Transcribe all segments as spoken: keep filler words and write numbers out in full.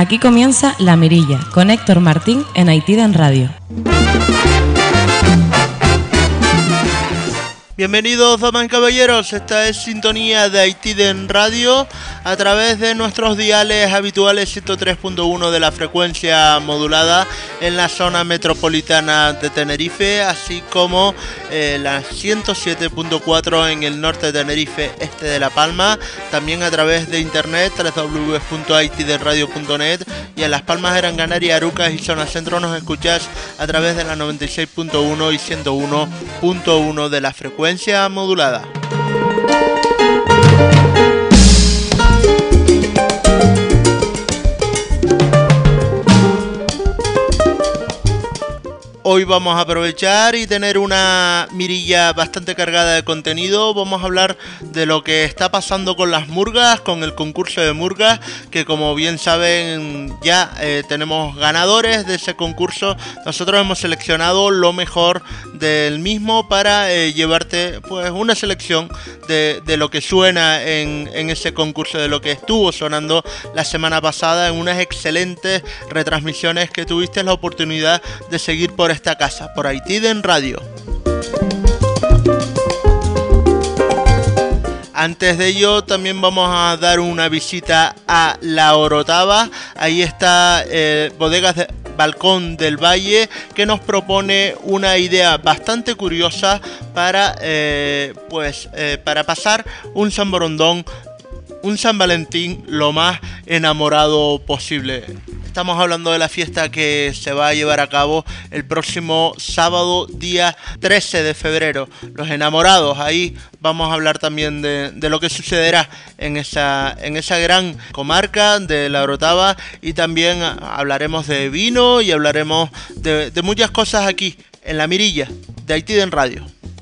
Aquí comienza La Mirilla, con Héctor Martín en Haitiden Radio. Bienvenidos, damas y caballeros, esta es Sintonía de Haitiden Radio a través de nuestros diales habituales ciento tres punto uno de la frecuencia modulada en la zona metropolitana de Tenerife, así como eh, la ciento siete punto cuatro en el norte de Tenerife, este de La Palma, también a través de internet doble u doble u doble u punto haitiden radio punto net, y en Las Palmas, Gran Canaria, Arucas y zona centro nos escuchas a través de la noventa y seis punto uno y ciento uno punto uno de la frecuencia modulada. Hoy vamos a aprovechar y tener una mirilla bastante cargada de contenido. Vamos a hablar de lo que está pasando con las murgas, con el concurso de murgas, que como bien saben ya eh, tenemos ganadores de ese concurso. Nosotros hemos seleccionado lo mejor del mismo para eh, llevarte pues una selección de, de lo que suena en, en ese concurso, de lo que estuvo sonando la semana pasada en unas excelentes retransmisiones que tuviste la oportunidad de seguir por esta casa, por Haitiden Radio. Antes de ello también vamos a dar una visita a La Orotava. Ahí está eh, Bodegas de Balcón del Valle, que nos propone una idea bastante curiosa para eh, pues eh, para pasar un San Borondón, un San Valentín lo más enamorado posible. Estamos hablando de la fiesta que se va a llevar a cabo el próximo sábado, día trece de febrero. Los enamorados, ahí vamos a hablar también de, de lo que sucederá en esa, en esa gran comarca de La Orotava, y también hablaremos de vino y hablaremos de, de muchas cosas aquí en La Mirilla de Haitiden Radio.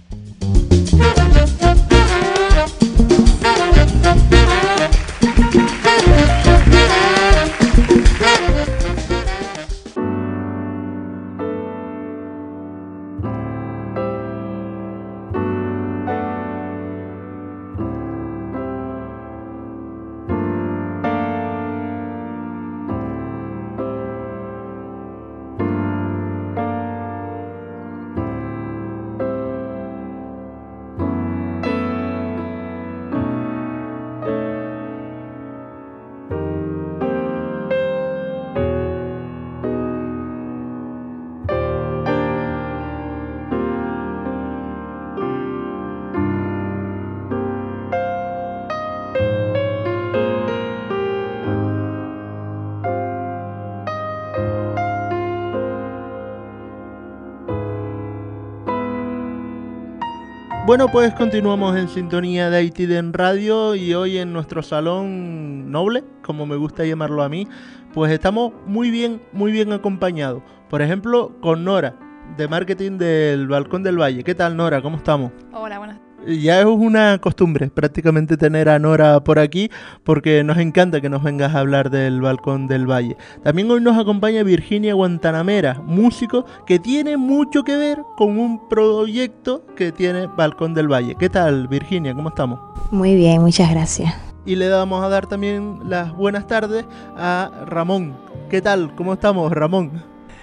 Bueno, pues continuamos en sintonía de Haitiden Radio, y hoy en nuestro salón noble, como me gusta llamarlo a mí, pues estamos muy bien, muy bien acompañados. Por ejemplo, con Nora, de marketing del Balcón del Valle. ¿Qué tal, Nora? ¿Cómo estamos? Hola, buenas. Ya es una costumbre prácticamente tener a Nora por aquí, porque nos encanta que nos vengas a hablar del Balcón del Valle. También hoy nos acompaña Virginia Guantanamera, músico que tiene mucho que ver con un proyecto que tiene Balcón del Valle. ¿Qué tal, Virginia? ¿Cómo estamos? Muy bien, muchas gracias. Y le vamos a dar también las buenas tardes a Ramón. ¿Qué tal? ¿Cómo estamos, Ramón?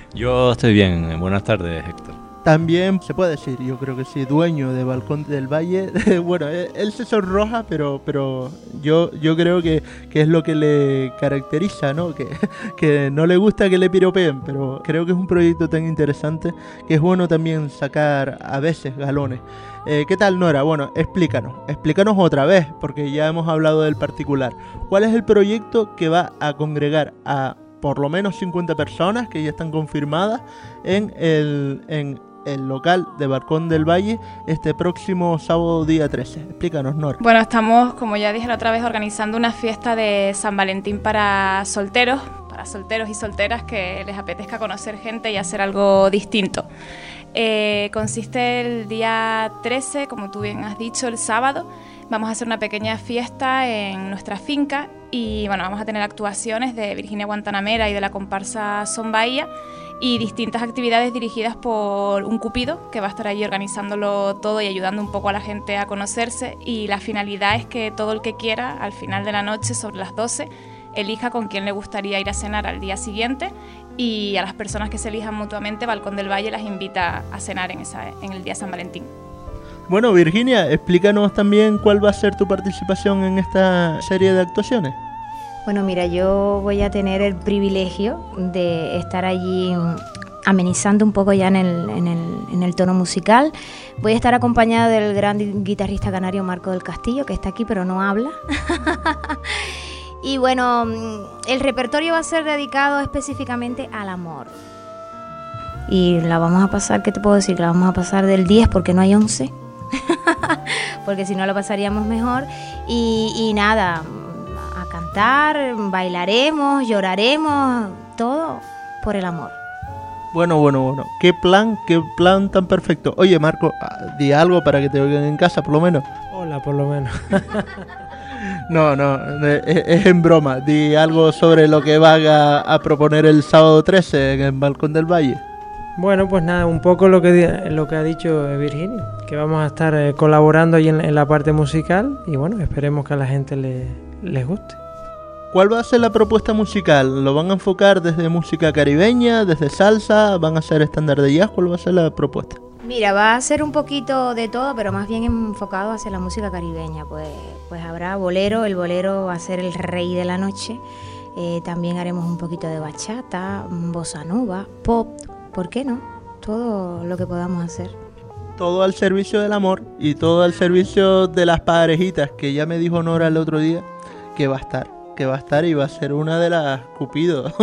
Yo estoy bien. Buenas tardes, Héctor. También se puede decir, yo creo que sí, dueño de Balcón del Valle. Bueno, él se sonroja, pero pero yo yo creo que, que es lo que le caracteriza, ¿no? Que, que no le gusta que le piropeen, pero creo que es un proyecto tan interesante que es bueno también sacar a veces galones. Eh, ¿Qué tal, Nora? Bueno, explícanos, explícanos otra vez, porque ya hemos hablado del particular. ¿Cuál es el proyecto que va a congregar a por lo menos cincuenta personas que ya están confirmadas en el... En, el local de Balcón del Valle este próximo sábado día trece? Explícanos, Nora. Bueno, estamos, como ya dije la otra vez, organizando una fiesta de San Valentín para solteros, para solteros y solteras que les apetezca conocer gente y hacer algo distinto. Eh, consiste el día trece, como tú bien has dicho, el sábado. Vamos a hacer una pequeña fiesta en nuestra finca y bueno, vamos a tener actuaciones de Virginia Guantanamera y de la comparsa Son Bahía, y distintas actividades dirigidas por un cupido que va a estar allí organizándolo todo y ayudando un poco a la gente a conocerse, y la finalidad es que todo el que quiera al final de la noche, sobre las doce, elija con quién le gustaría ir a cenar al día siguiente, y a las personas que se elijan mutuamente, Balcón del Valle las invita a cenar en, esa, en el día San Valentín. Bueno, Virginia, explícanos también cuál va a ser tu participación en esta serie de actuaciones. Bueno, mira, yo voy a tener el privilegio de estar allí amenizando un poco ya en el, en el, en el tono musical. Voy a estar acompañada del gran guitarrista canario Marco del Castillo, que está aquí pero no habla. Y bueno, el repertorio va a ser dedicado específicamente al amor. Y la vamos a pasar, ¿qué te puedo decir? La vamos a pasar del diez porque no hay once. Porque si no lo pasaríamos mejor. Y, y nada, a cantar, bailaremos, lloraremos, todo por el amor. Bueno, bueno, bueno. ¿Qué plan, qué plan tan perfecto? Oye, Marco, di algo para que te oigan en casa, por lo menos. Hola, por lo menos. No, no, es, es en broma. Di algo sobre lo que van a, a proponer el sábado trece en el Balcón del Valle. Bueno, pues nada, un poco lo que lo que ha dicho Virginia, que vamos a estar eh, colaborando ahí en, en la parte musical y bueno, esperemos que a la gente le, les guste. ¿Cuál va a ser la propuesta musical? ¿Lo van a enfocar desde música caribeña, desde salsa? ¿Van a hacer estándar de jazz? ¿Cuál va a ser la propuesta? Mira, va a ser un poquito de todo, pero más bien enfocado hacia la música caribeña. Pues, pues habrá bolero, el bolero va a ser el rey de la noche. Eh, también haremos un poquito de bachata, bossa nova, pop, ¿por qué no? Todo lo que podamos hacer. Todo al servicio del amor y todo al servicio de las parejitas, que ya me dijo Nora el otro día que va a estar. que va a estar y va a ser una de las Cupido.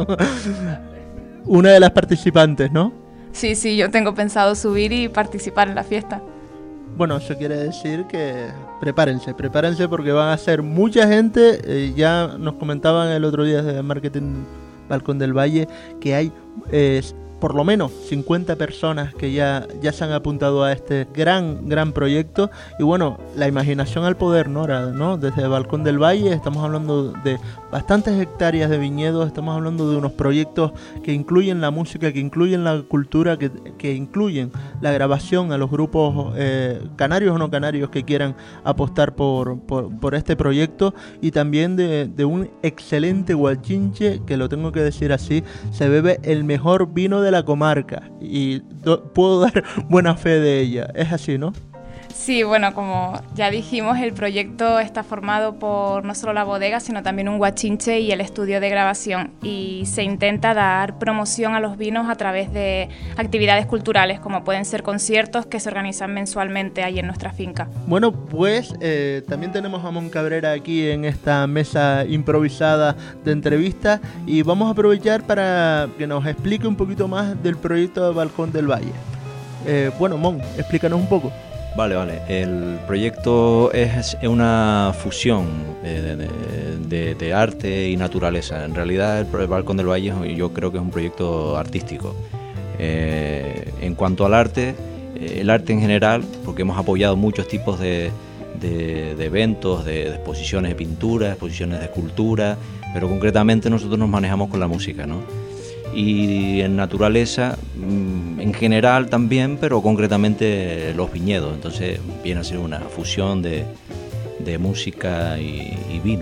Una de las participantes, ¿no? Sí, sí, yo tengo pensado subir y participar en la fiesta. Bueno, eso quiere decir que prepárense, prepárense porque van a ser mucha gente. Eh, ya nos comentaban el otro día desde Marketing Balcón del Valle que hay eh, por lo menos cincuenta personas que ya, ya se han apuntado a este gran, gran proyecto. Y bueno, la imaginación al poder, Nora, ¿no? Desde Balcón del Valle estamos hablando de bastantes hectáreas de viñedos, estamos hablando de unos proyectos que incluyen la música, que incluyen la cultura, que, que incluyen la grabación a los grupos eh, canarios o no canarios que quieran apostar por, por, por este proyecto, y también de, de un excelente guachinche, que lo tengo que decir así, se bebe el mejor vino de la comarca y do, puedo dar buena fe de ella. Es así, ¿no? Sí, bueno, como ya dijimos, el proyecto está formado por no solo la bodega, sino también un guachinche y el estudio de grabación, y se intenta dar promoción a los vinos a través de actividades culturales, como pueden ser conciertos que se organizan mensualmente ahí en nuestra finca. Bueno, pues eh, también tenemos a Mon Cabrera aquí en esta mesa improvisada de entrevista, y vamos a aprovechar para que nos explique un poquito más del proyecto de Balcón del Valle. Eh, bueno, Mon, explícanos un poco. Vale, vale. El proyecto es una fusión de, de, de, de arte y naturaleza. En realidad el Balcón del Valle yo creo que es un proyecto artístico. Eh, en cuanto al arte, eh, el arte en general, porque hemos apoyado muchos tipos de, de, de eventos, de, de exposiciones de pintura, exposiciones de escultura, pero concretamente nosotros nos manejamos con la música, ¿no? Y en naturaleza en general también, pero concretamente los viñedos. Entonces viene a ser una fusión de, de música y, y vino.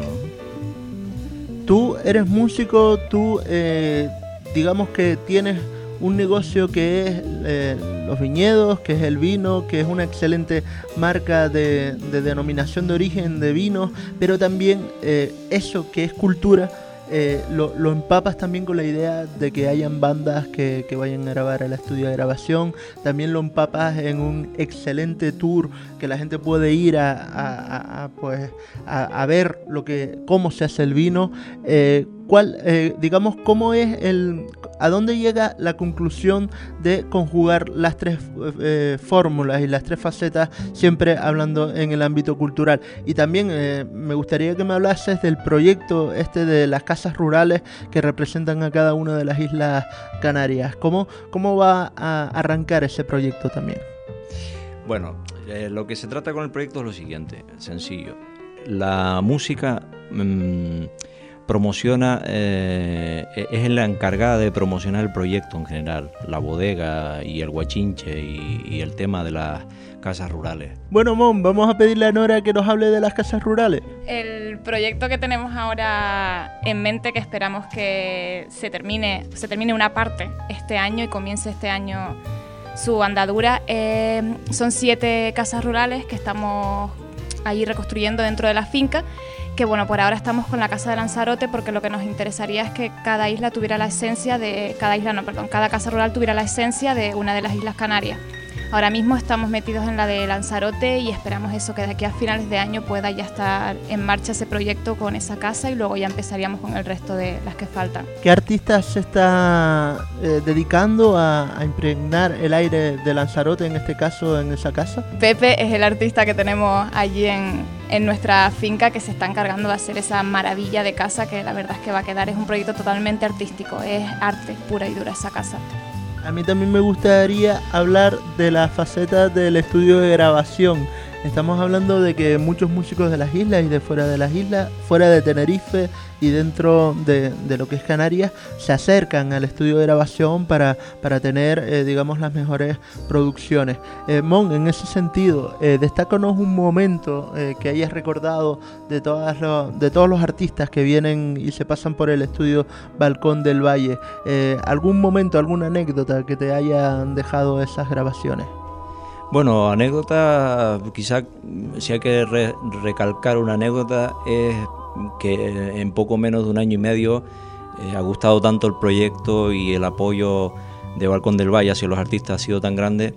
Tú eres músico, tú eh, digamos que tienes un negocio que es eh, los viñedos, que es el vino, que es una excelente marca de, de denominación de origen de vinos, pero también eh, eso que es cultura. Eh, lo, lo empapas también con la idea de que hayan bandas que, que vayan a grabar al estudio de grabación. También lo empapas en un excelente tour que la gente puede ir a, a, a, a pues a, a ver lo que cómo se hace el vino. Eh, ¿Cuál, eh, digamos, cómo es el, a dónde llega la conclusión de conjugar las tres eh, fórmulas y las tres facetas, siempre hablando en el ámbito cultural? Y también eh, me gustaría que me hablases del proyecto este de las casas rurales que representan a cada una de las islas canarias. ¿Cómo, cómo va a arrancar ese proyecto también? Bueno, eh, lo que se trata con el proyecto es lo siguiente, sencillo. La música... Mmm, promociona, eh, es la encargada de promocionar el proyecto en general, la bodega y el guachinche y, y el tema de las casas rurales. Bueno, Mon, vamos a pedirle a Nora que nos hable de las casas rurales. El proyecto que tenemos ahora en mente, que esperamos que se termine, se termine una parte este año y comience este año su andadura, eh, son siete casas rurales que estamos ahí reconstruyendo dentro de la finca, que bueno, por ahora estamos con la casa de Lanzarote porque lo que nos interesaría es que cada isla tuviera la esencia de, cada isla no, perdón, cada casa rural tuviera la esencia de una de las Islas Canarias. Ahora mismo estamos metidos en la de Lanzarote y esperamos eso, que de aquí a finales de año pueda ya estar en marcha ese proyecto con esa casa y luego ya empezaríamos con el resto de las que faltan. ¿Qué artista se está eh, dedicando a, a impregnar el aire de Lanzarote, en este caso, en esa casa? Pepe es el artista que tenemos allí en, en nuestra finca, que se está encargando de hacer esa maravilla de casa, que la verdad es que va a quedar, es un proyecto totalmente artístico, es arte pura y dura esa casa. A mí también me gustaría hablar de la faceta del estudio de grabación. Estamos hablando de que muchos músicos de las islas y de fuera de las islas, fuera de Tenerife y dentro de, de lo que es Canarias, se acercan al estudio de grabación para, para tener, eh, digamos, las mejores producciones. Eh, Mon, en ese sentido, eh, destácanos un momento eh, que hayas recordado de, todas lo, de todos los artistas que vienen y se pasan por el estudio Balcón del Valle. Eh, ¿Algún momento, alguna anécdota que te hayan dejado esas grabaciones? Bueno, anécdota, quizá si hay que re- recalcar una anécdota es que en poco menos de un año y medio eh, ha gustado tanto el proyecto y el apoyo de Balcón del Valle hacia los artistas ha sido tan grande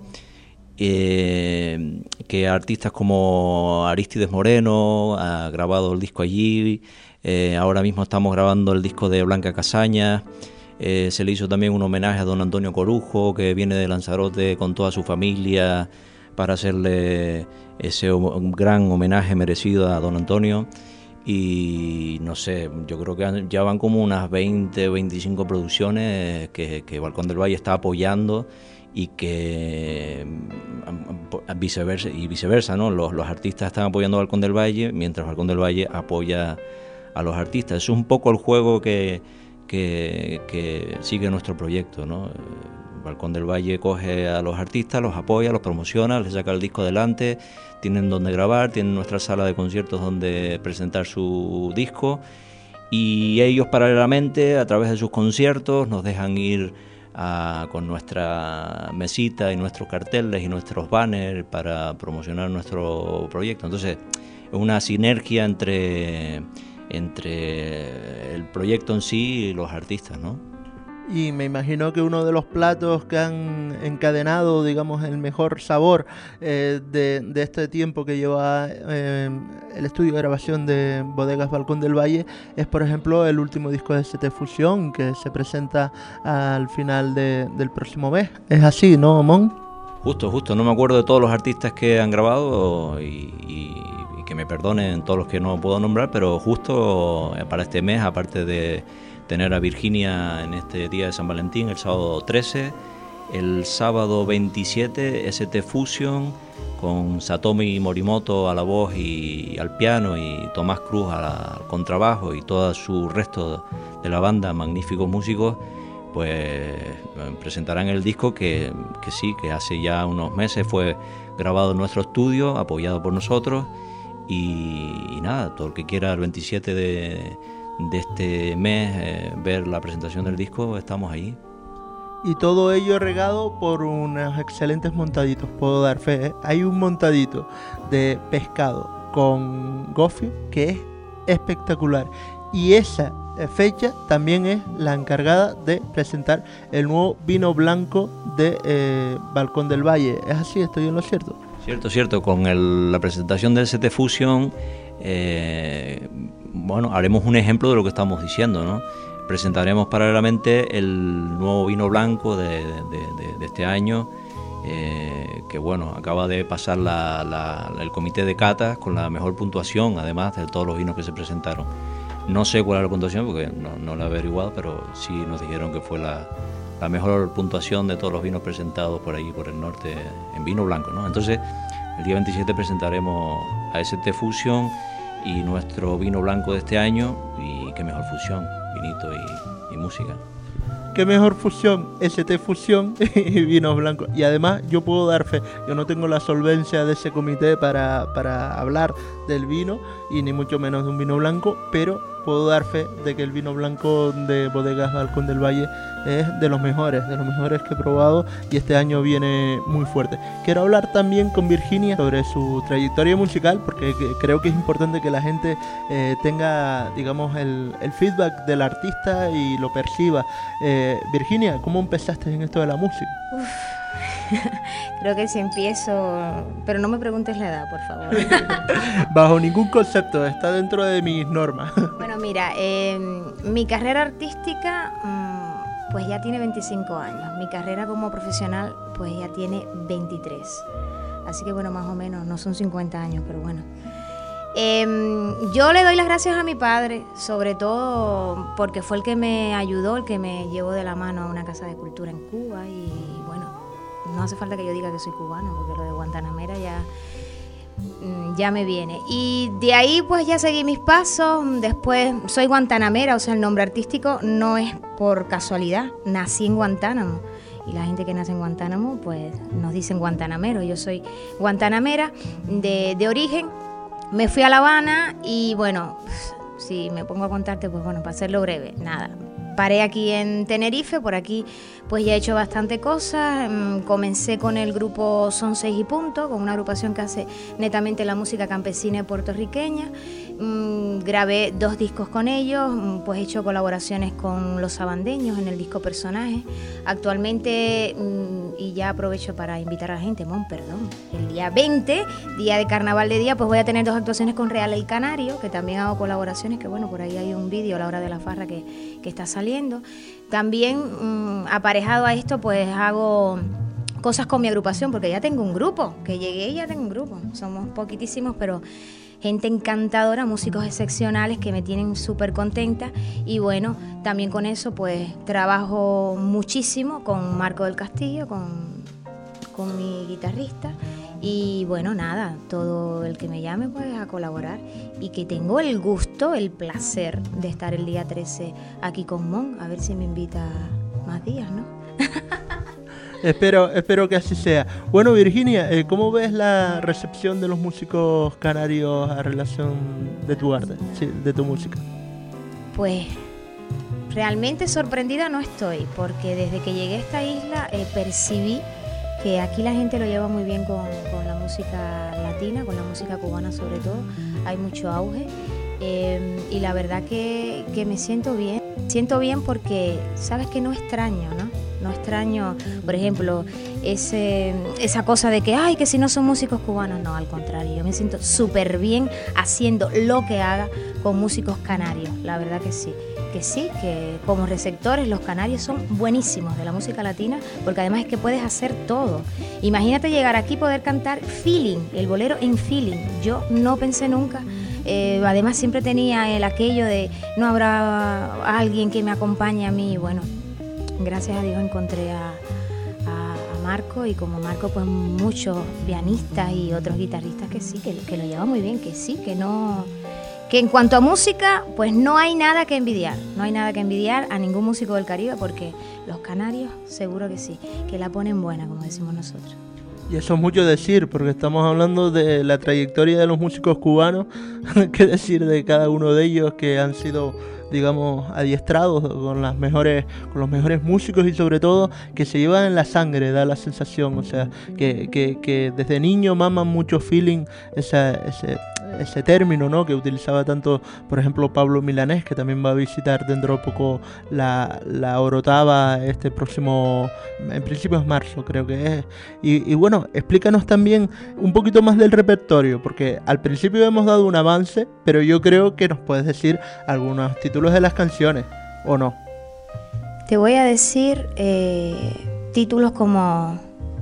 eh, que artistas como Aristides Moreno ha grabado el disco allí, eh, ahora mismo estamos grabando el disco de Blanca Casaña. Eh, se le hizo también un homenaje a don Antonio Corujo, que viene de Lanzarote con toda su familia, para hacerle ese un gran homenaje merecido a don Antonio. Y no sé, yo creo que ya van como unas veinte, veinticinco producciones que, que Balcón del Valle está apoyando y que viceversa, y viceversa, ¿no? Los, los artistas están apoyando a Balcón del Valle mientras Balcón del Valle apoya a los artistas. Es un poco el juego que Que, que sigue nuestro proyecto, ¿no? Balcón del Valle coge a los artistas, los apoya, los promociona, les saca el disco adelante, tienen donde grabar, tienen nuestra sala de conciertos donde presentar su disco, y ellos paralelamente, a través de sus conciertos, nos dejan ir a, con nuestra mesita y nuestros carteles y nuestros banners para promocionar nuestro proyecto. Entonces, es una sinergia entre... entre el proyecto en sí y los artistas, ¿no? Y me imagino que uno de los platos que han encadenado, digamos, el mejor sabor eh, de, de este tiempo que lleva eh, el estudio de grabación de Bodegas Balcón del Valle es, por ejemplo, el último disco de S T Fusión, que se presenta al final de, del próximo mes. ¿Es así, no, Mon? Justo, justo. No me acuerdo de todos los artistas que han grabado y... y... que me perdonen todos los que no puedo nombrar, pero justo para este mes, aparte de tener a Virginia en este día de San Valentín, el sábado trece, el sábado veintisiete, S T Fusion, con Satomi Morimoto a la voz y al piano, y Tomás Cruz al contrabajo, y todo su resto de la banda, magníficos músicos, pues presentarán el disco que, que sí, que hace ya unos meses fue grabado en nuestro estudio, apoyado por nosotros. Y, y nada, todo el que quiera el veintisiete de, de este mes eh, ver la presentación del disco, estamos ahí. Y todo ello regado por unos excelentes montaditos, puedo dar fe, ¿eh? Hay un montadito de pescado con gofio que es espectacular, y esa fecha también es la encargada de presentar el nuevo vino blanco de eh, Balcón del Valle. ¿Es así? ¿Estoy en lo cierto? Cierto, cierto. Con el, la presentación del S T Fusion, eh, bueno, haremos un ejemplo de lo que estamos diciendo, ¿no? Presentaremos paralelamente el nuevo vino blanco de, de, de, de este año, eh, que bueno, acaba de pasar la, la, el comité de catas con la mejor puntuación, además de todos los vinos que se presentaron. No sé cuál es la puntuación porque no, no la he averiguado, pero sí nos dijeron que fue la... la mejor puntuación de todos los vinos presentados por ahí, por el norte, en vino blanco, ¿no? Entonces, el día veintisiete presentaremos a S T Fusion y nuestro vino blanco de este año, y qué mejor fusión, vinito y, y música. Qué mejor fusión, S T Fusión y vinos blancos. Y además yo puedo dar fe, yo no tengo la solvencia de ese comité para, para hablar del vino, y ni mucho menos de un vino blanco, pero puedo dar fe de que el vino blanco de Bodegas Balcón del Valle es de los mejores, de los mejores que he probado, y este año viene muy fuerte. Quiero hablar también con Virginia sobre su trayectoria musical, porque creo que es importante que la gente eh, tenga, digamos, el, el feedback del artista y lo perciba. Eh, Virginia, ¿cómo empezaste en esto de la música? Uf. Creo que si empiezo... Pero no me preguntes la edad, por favor. Bajo ningún concepto, está dentro de mis normas. Bueno, mira, eh, mi carrera artística mmm, pues ya tiene veinticinco años. Mi carrera como profesional pues ya tiene veintitrés. Así que bueno, más o menos, no son cincuenta años, pero bueno. Eh, yo le doy las gracias a mi padre, sobre todo porque fue el que me ayudó, el que me llevó de la mano a una casa de cultura en Cuba, y bueno, no hace falta que yo diga que soy cubana, porque lo de Guantanamera ya, ya me viene. Y de ahí pues ya seguí mis pasos. Después soy guantanamera, o sea, el nombre artístico no es por casualidad. Nací en Guantánamo, y la gente que nace en Guantánamo pues nos dicen guantanamero. Yo soy guantanamera de, de origen. Me fui a La Habana y bueno, si me pongo a contarte, pues bueno, para hacerlo breve, nada. Paré aquí en Tenerife, por aquí pues ya he hecho bastante cosas. Comencé con el grupo Son Seis y Punto, con una agrupación que hace netamente la música campesina y puertorriqueña. Grabé dos discos con ellos, pues he hecho colaboraciones con Los Sabandeños en el disco Personaje. Actualmente, y ya aprovecho para invitar a la gente, mon, perdón, el día veinte, día de Carnaval de Día, pues voy a tener dos actuaciones con Real El Canario, que también hago colaboraciones, que bueno, por ahí hay un vídeo a la hora de la farra que, que está saliendo. También mmm, aparejado a esto, pues hago cosas con mi agrupación, porque ya tengo un grupo, que llegué y ya tengo un grupo. Somos poquitísimos, pero gente encantadora, músicos excepcionales que me tienen súper contenta. Y bueno, también con eso pues trabajo muchísimo con Marco del Castillo, con, con mi guitarrista. Y bueno, nada, todo el que me llame pues a colaborar, y que tengo el gusto, el placer de estar el día trece aquí con Mon, a ver si me invita más días, ¿no? Espero, espero que así sea. Bueno, Virginia, eh, ¿cómo ves la recepción de los músicos canarios a relación de tu arte, sí, de tu música? Pues realmente sorprendida no estoy, porque desde que llegué a esta isla eh, percibí que aquí la gente lo lleva muy bien con, con la música latina, con la música cubana sobre todo. Hay mucho auge, eh, y la verdad que, que me siento bien. Siento bien porque, sabes que no extraño, ¿no? No extraño, por ejemplo, ese, esa cosa de que, ay, que si no son músicos cubanos. No, al contrario, yo me siento súper bien haciendo lo que haga con músicos canarios. La verdad que sí, que sí, que como receptores los canarios son buenísimos de la música latina, porque además es que puedes hacer todo. Imagínate llegar aquí y poder cantar feeling, el bolero en feeling. Yo no pensé nunca. Eh, además siempre tenía el aquello de no habrá alguien que me acompañe a mí. Bueno, gracias a Dios encontré a, a, a Marco, y como Marco pues muchos pianistas y otros guitarristas que sí, que, que lo llevan muy bien, que sí, que no, que en cuanto a música pues no hay nada que envidiar, no hay nada que envidiar a ningún músico del Caribe, porque los canarios seguro que sí, que la ponen buena, como decimos nosotros. Y eso es mucho decir, porque estamos hablando de la trayectoria de los músicos cubanos, qué decir de cada uno de ellos que han sido, digamos, adiestrados con las mejores, con los mejores músicos, y sobre todo que se llevan en la sangre, da la sensación, o sea, que, que, que desde niño maman mucho feeling, esa, ese, ese término, ¿no?, que utilizaba tanto, por ejemplo, Pablo Milanés, que también va a visitar dentro de poco la, la Orotava este próximo, en principio es marzo, creo que es. Y, y bueno, explícanos también un poquito más del repertorio, porque al principio hemos dado un avance, pero yo creo que nos puedes decir algunos títulos de las canciones, ¿o no? Te voy a decir eh, títulos como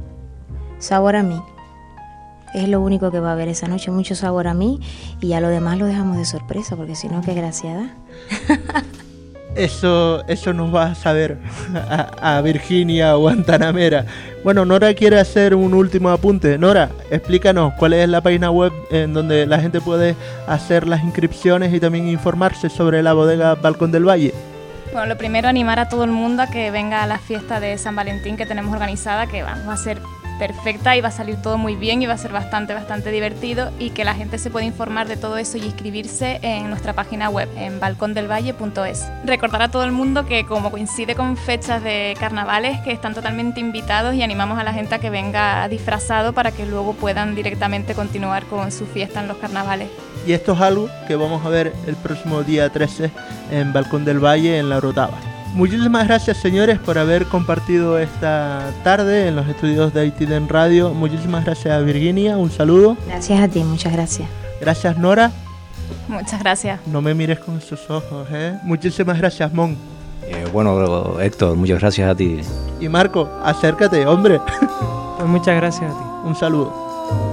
Sabor a mí. Es lo único que va a haber esa noche, mucho sabor a mí, y ya lo demás lo dejamos de sorpresa, porque si no, qué gracia da. Eso, eso nos va a saber a, a Virginia Guantanamera. Bueno, Nora quiere hacer un último apunte. Nora, explícanos cuál es la página web en donde la gente puede hacer las inscripciones y también informarse sobre la bodega Balcón del Valle. Bueno, lo primero, animar a todo el mundo a que venga a la fiesta de San Valentín que tenemos organizada, que vamos a ser perfecta y va a salir todo muy bien y va a ser bastante, bastante divertido, y que la gente se puede informar de todo eso y inscribirse en nuestra página web, en balcón del valle punto es. Recordar a todo el mundo que como coincide con fechas de carnavales, que están totalmente invitados, y animamos a la gente a que venga disfrazado para que luego puedan directamente continuar con su fiesta en los carnavales. Y esto es algo que vamos a ver el próximo día trece en Balcón del Valle, en La Orotava. Muchísimas gracias, señores, por haber compartido esta tarde en los estudios de Aitiden Radio. Muchísimas gracias a Virginia, un saludo. Gracias a ti, muchas gracias. Gracias, Nora. Muchas gracias. No me mires con esos ojos, ¿eh? Muchísimas gracias, Mon. Eh, bueno, Héctor, muchas gracias a ti. Y Marco, acércate, hombre. Pues muchas gracias a ti. Un saludo.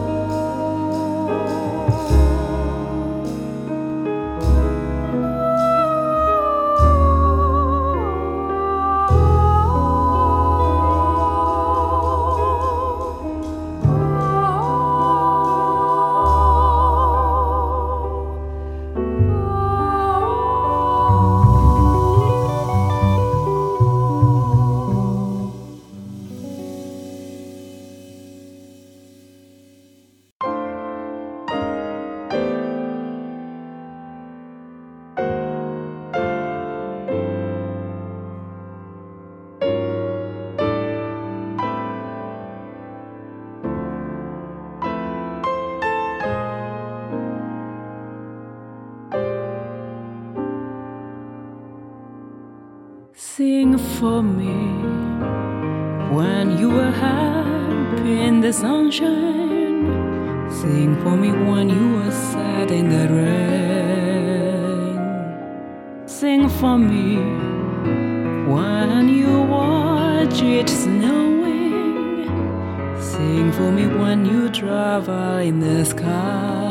Sing for me when you were happy in the sunshine. Sing for me when you were sad in the rain. Sing for me when you watch it snowing. Sing for me when you travel in the sky.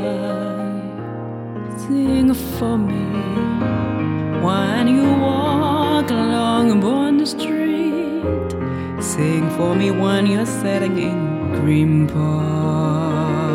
Sing for me when you walk along Bond Street. Sing for me when you're sitting in Green Park.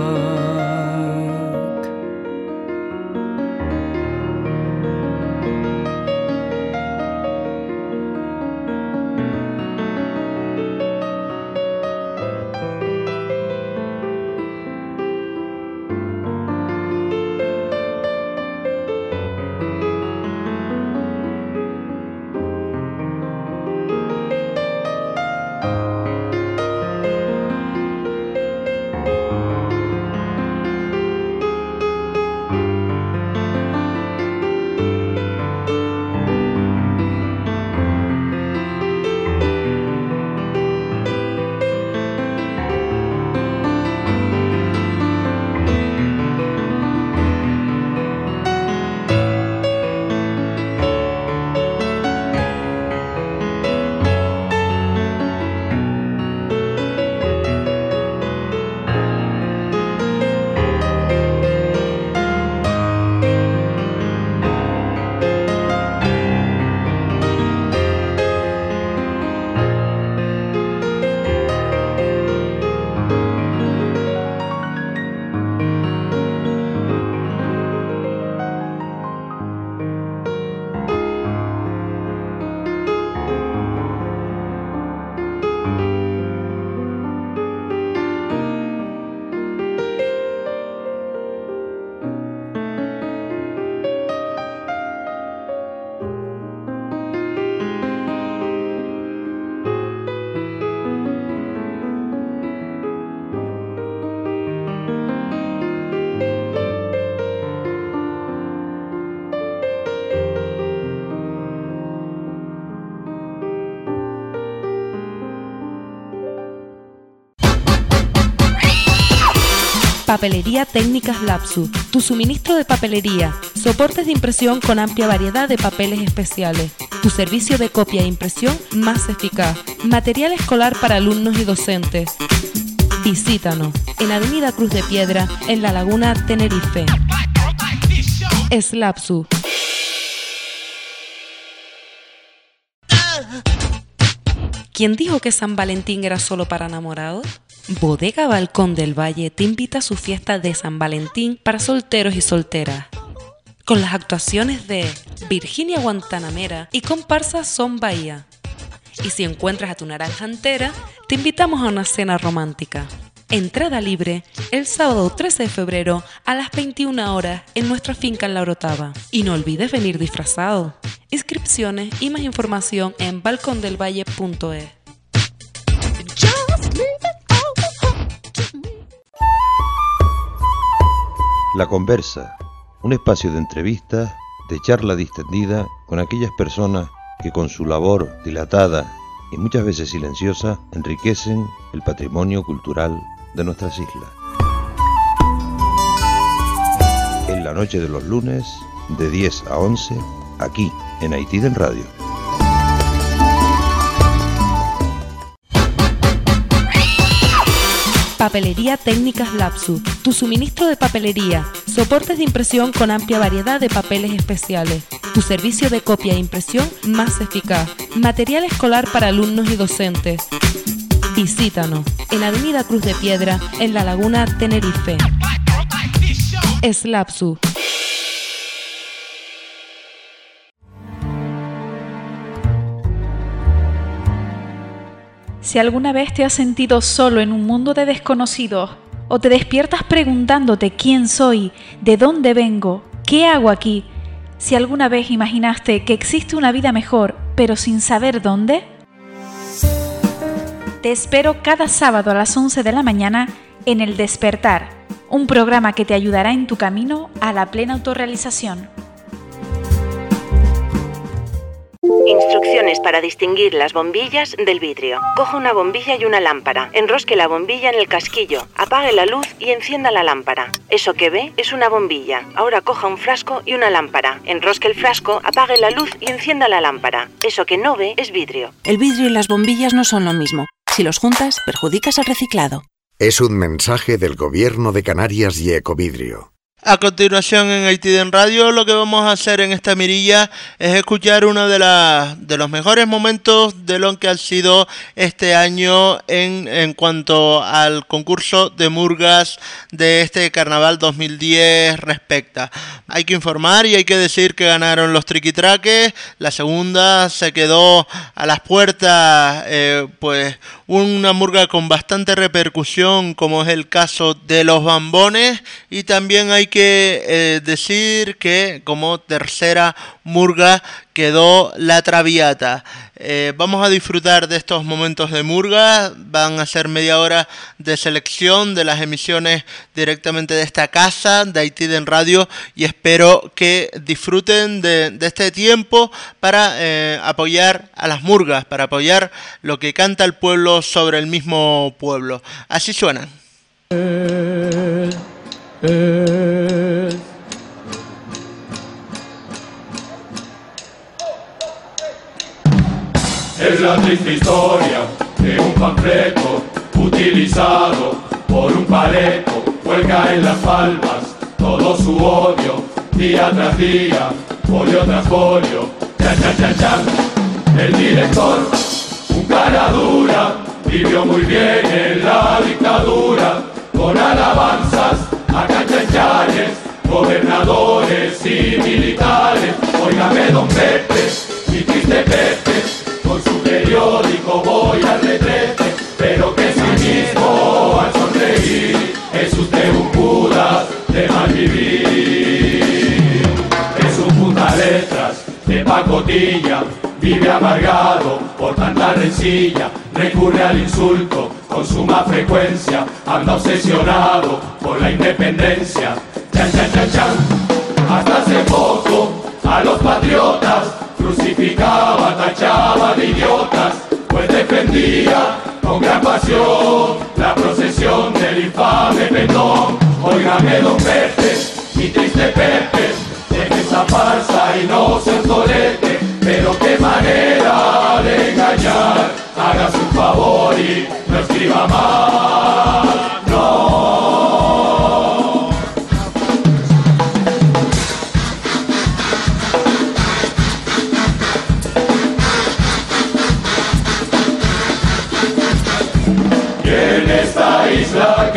Papelería Técnicas Lapsu, tu suministro de papelería, soportes de impresión con amplia variedad de papeles especiales, tu servicio de copia e impresión más eficaz, material escolar para alumnos y docentes. Visítanos en Avenida Cruz de Piedra, en La Laguna, Tenerife. Es Lapsu. ¿Quién dijo que San Valentín era solo para enamorados? Bodega Balcón del Valle te invita a su fiesta de San Valentín para solteros y solteras, con las actuaciones de Virginia Guantanamera y comparsa Son Bahía. Y si encuentras a tu naranja entera, te invitamos a una cena romántica. Entrada libre el sábado trece de febrero a las veintiuna horas en nuestra finca en La Orotava. Y no olvides venir disfrazado. Inscripciones y más información en balcón del valle punto es. La Conversa, un espacio de entrevistas, de charla distendida con aquellas personas que con su labor dilatada y muchas veces silenciosa enriquecen el patrimonio cultural de nuestras islas. En la noche de los lunes, de diez a once, aquí en Haití del Radio. Papelería Técnicas Lapsu, tu suministro de papelería, soportes de impresión con amplia variedad de papeles especiales, tu servicio de copia e impresión más eficaz, material escolar para alumnos y docentes. Visítanos en Avenida Cruz de Piedra, en La Laguna, Tenerife. Es Lapsu. Si alguna vez te has sentido solo en un mundo de desconocidos, o te despiertas preguntándote quién soy, de dónde vengo, qué hago aquí, si alguna vez imaginaste que existe una vida mejor, pero sin saber dónde, te espero cada sábado a las once de la mañana en El Despertar, un programa que te ayudará en tu camino a la plena autorrealización. Instrucciones para distinguir las bombillas del vidrio. Coja una bombilla y una lámpara. Enrosque la bombilla en el casquillo. Apague la luz y encienda la lámpara. Eso que ve es una bombilla. Ahora coja un frasco y una lámpara. Enrosque el frasco, apague la luz y encienda la lámpara. Eso que no ve es vidrio. El vidrio y las bombillas no son lo mismo. Si los juntas, perjudicas al reciclado. Es un mensaje del Gobierno de Canarias y Ecovidrio. A continuación en Haití en Radio lo que vamos a hacer en esta mirilla es escuchar uno de, la, de los mejores momentos de lo que ha sido este año en, en cuanto al concurso de murgas de este Carnaval dos mil diez respecta. Hay que informar y hay que decir que ganaron los triquitraques, la segunda se quedó a las puertas eh, pues una murga con bastante repercusión como es el caso de los Bambones, y también hay que que eh, decir que como tercera murga quedó la Traviata. Eh, vamos a disfrutar de estos momentos de murga, van a ser media hora de selección de las emisiones directamente de esta casa, de Haití en Radio, y espero que disfruten de, de este tiempo para eh, apoyar a las murgas, para apoyar lo que canta el pueblo sobre el mismo pueblo. Así suenan. Eh... Es... es la triste historia de un panfleto utilizado por un paleto, huelga en las palmas todo su odio, día tras día, folio tras folio, chan chan chan chan. El director, un cara dura, vivió muy bien en la dictadura, con alabanzas a canchachares, gobernadores y militares. Óigame don Pepe, mi triste Pepe, con su periódico voy al retrete, pero que sí mismo al sonreír es usted un Judas de mal vivir. Es un puta letras de pacotilla, vive amargado por tanta rencilla, recurre al insulto con suma frecuencia, anda obsesionado por la independencia, chan chan chan chan. Hasta hace poco a los patriotas crucificaba, tachaba de idiotas, pues defendía con gran pasión la procesión del infame pendón. Óigame don Pepe, mi triste Pepe, deje esa farsa y no se tolete, pero qué manera de engañar, hágase un favor y no escriba más, no.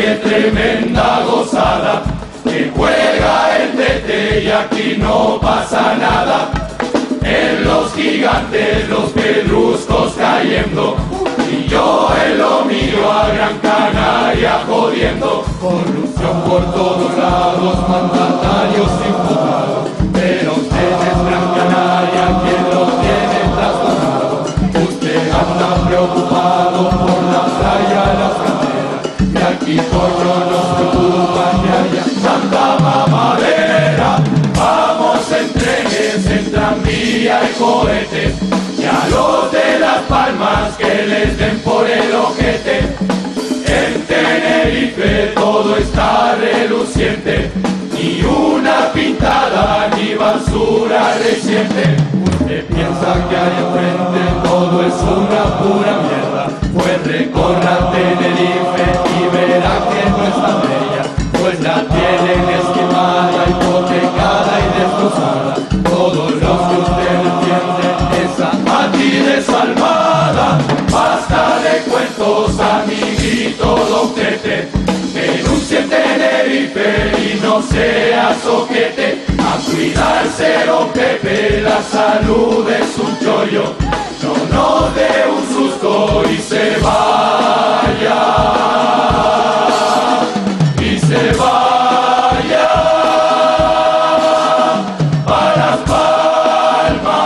qué tremenda gozada, que juega el tete y aquí no pasa nada. En los gigantes los pedruscos cayendo, y yo en lo mío a Gran Canaria jodiendo. Corrupción por todos lados, mandatarios imputados, pero usted es Gran Canaria quien los tiene trastornados. Usted anda preocupado por la playa, las canteras, y aquí coño nos preocupa que haya tanta mamadera. Vamos en trenes, en tranvía y cohetes, y a los de Las Palmas que les den por el ojete. En Tenerife todo está reluciente, ni una pintada ni basura reciente. Usted piensa que ahí enfrente todo es una pura mierda, pues recorra Tenerife y verá que no es tan bella, pues la tienen esquimada, hipotecada y destrozada. Todos los que usted entiende, esa Mati desalmada. Basta de cuentos, amiguito don Tete, denuncie Tenerife y no sea soquete. A cuidarse don Pepe, la salud es un chollo, no nos dé un susto y se vaya, y se vaya para Las Palmas.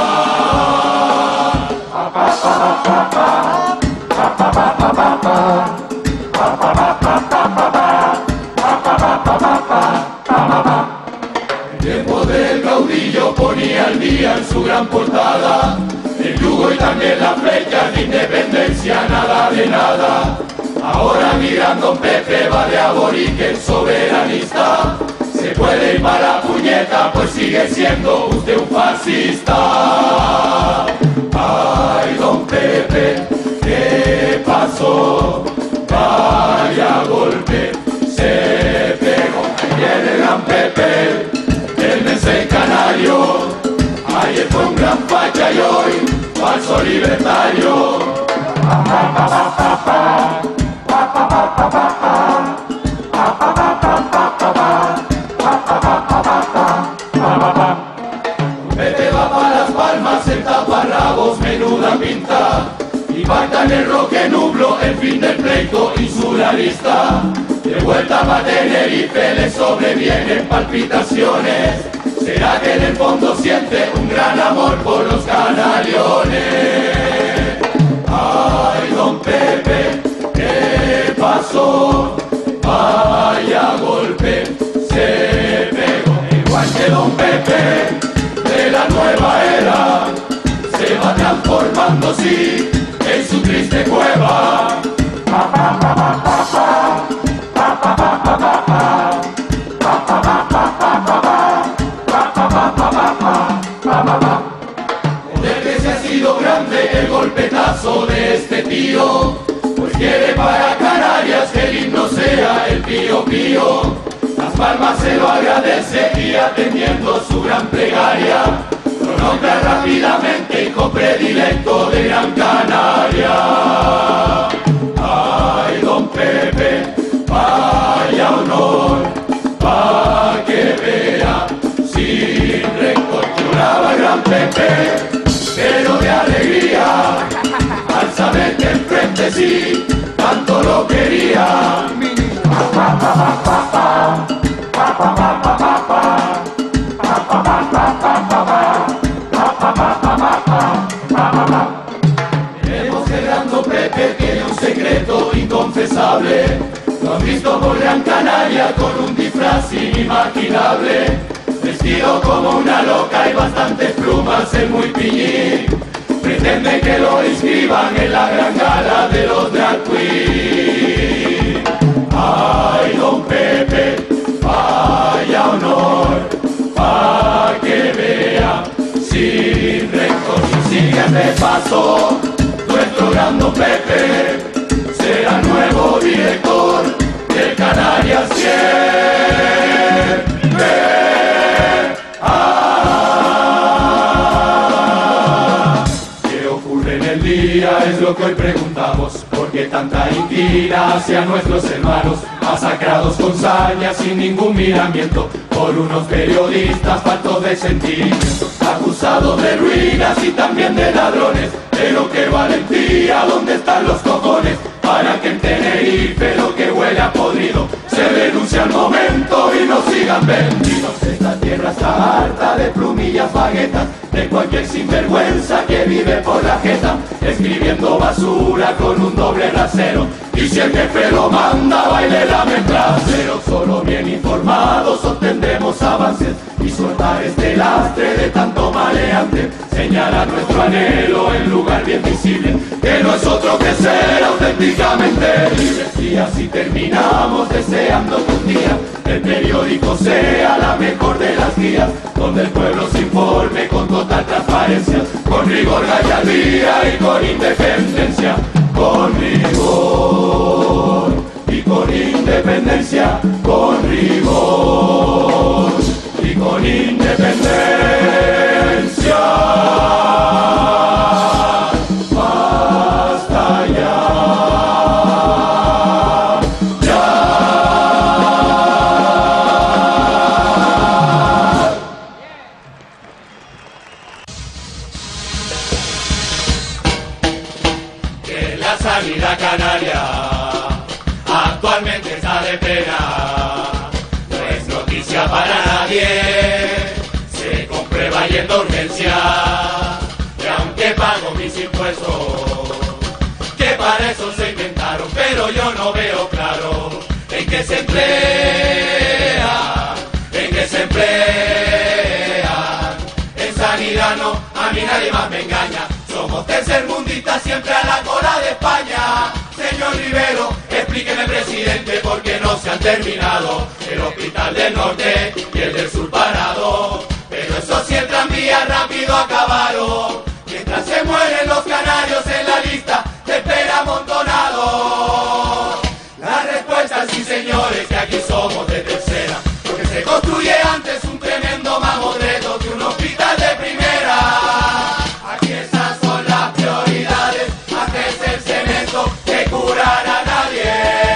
El tiempo del caudillo ponía al día en su gran portada el yugo y también las flechas de independencia, nada de nada. Ahora mi gran don Pepe va de aborigen soberanista. Se puede ir para la puñeta, pues sigue siendo usted un fascista. Ay, don Pepe, ¿qué pasó? Vaya golpe, se pegó. Ahí viene el gran Pepe, el mensaje canario. Ayer fue un gran facha y hoy falso libertario. Pepe va para Las Palmas en taparrabos, menuda pinta, y pacta en el roque nublo el fin del pleito insularista. De vuelta pa' Tenerife le sobrevienen palpitaciones. ¿Será que en el fondo siente un gran amor por los canariones? Ay, don Pepe, ¿qué pasó? Vaya golpe, se pegó. Igual que don Pepe de la nueva era, se va transformando, sí, en su triste cueva. Desde que ha sido grande el golpetazo de este tío, pues quiere para Canarias que el himno sea el pío pío. Las Palmas se lo agradece y atendiendo su gran plegaria, lo nombra rápidamente hijo predilecto de Gran Canaria. Ay, don Pepe, vaya honor, pa' que vea, sin rencor. Lloraba Gran Pepe, pero de alegría, al saber que enfrente sí, tanto lo quería. Vemos que Gran don Pepe tiene un secreto inconfesable. Lo han visto por Gran Canaria con un disfraz inimaginable, vestido como una loca y bastantes plumas, el muy piñín. Pretende que lo inscriban en la gran gala de los drag queen. Ay, don Pepe, vaya honor, pa' que vea, sin rencor. Y sigue de paso, nuestro gran don Pepe será nuevo director de Canarias siempre. ¿Qué ocurre en el día? Es lo que hoy preguntamos. ¿Por qué tanta inquina hacia nuestros hermanos? masacrados con saña sin ningún miramiento por unos periodistas faltos de sentimiento, acusados de ruinas y también de ladrones. Pero qué valentía, ¿dónde están los cojones? Para que en Tenerife lo que huele a podrido se denuncie al momento y no sigan vendidos. Esta tierra está harta de plumillas vaguetas, de cualquier sinvergüenza que vive por la jeta, escribiendo basura con un doble rasero. Y si el jefe lo manda, baile la trasero. Solo bien informados obtendremos avances y soltar este lastre de tanto maleante. Señala nuestro anhelo en lugar bien visible, que no es otro que ser auténticamente libres. Y así terminamos deseando que un día el periódico sea la mejor de las guías, donde el pueblo se informe con total transparencia, con rigor, gallardía y con independencia. Con rigor y con independencia, con rigor y con independencia. Basta ya, ya. Que la sanidad canaria actualmente está de pena, no es noticia para nadie, se comprueba yendo a urgencia, y aunque pago mis impuestos, que para eso se inventaron, pero yo no veo claro en qué se emplea, en qué se emplea, en sanidad no, a mí nadie más me engaña, somos tercermundistas siempre a la cola de España. Señor Rivero, explíqueme, presidente, por qué no se han terminado el hospital del norte y el del sur parado. Pero eso sí, el tranvía rápido acabaron, mientras se mueren los canarios en la lista de espera amontonados. La respuesta es sí, señores, que aquí somos de tercera, porque se construye antes un tremendo mamotreto que un hospital de primera. Aquí esas son las prioridades, antes el cemento que curar a nadie.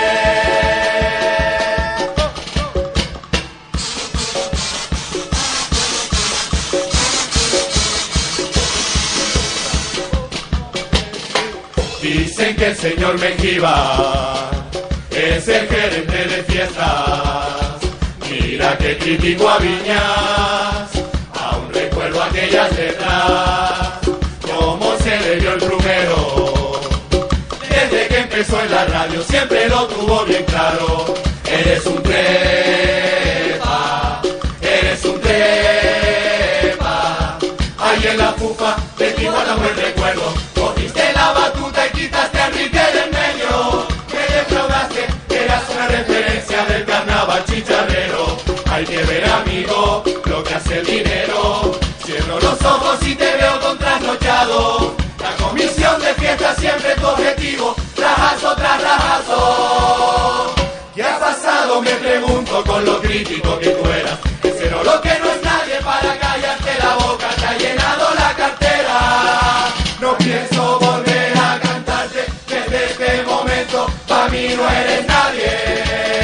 Dicen que el señor Mengíbar es el gerente de fiestas. Mira que crítico a Viñas, aún recuerdo aquellas letras, cómo se le dio el primero. Desde que empezó en la radio siempre lo tuvo bien claro. Eres un trepa, eres un trepa. Ahí en la pupa de ti guarda buen recuerdo. Cogiste la batuta y quitaste a Enrique del medio. Me defraudaste, eras una referencia del carnaval chicharrero. Hay que ver, amigo, lo que hace el dinero. Cierro los ojos y te veo con trasnochado. La comisión de fiesta siempre tu objetivo, rajazo tras rajazo. ¿Qué ha pasado? Me pregunto con lo crítico que tú eras. Ese no lo que no es nadie para callarte la boca, te ha llenado la cartera. No pienso volver a cantarte desde este momento, pa' mí no eres nadie.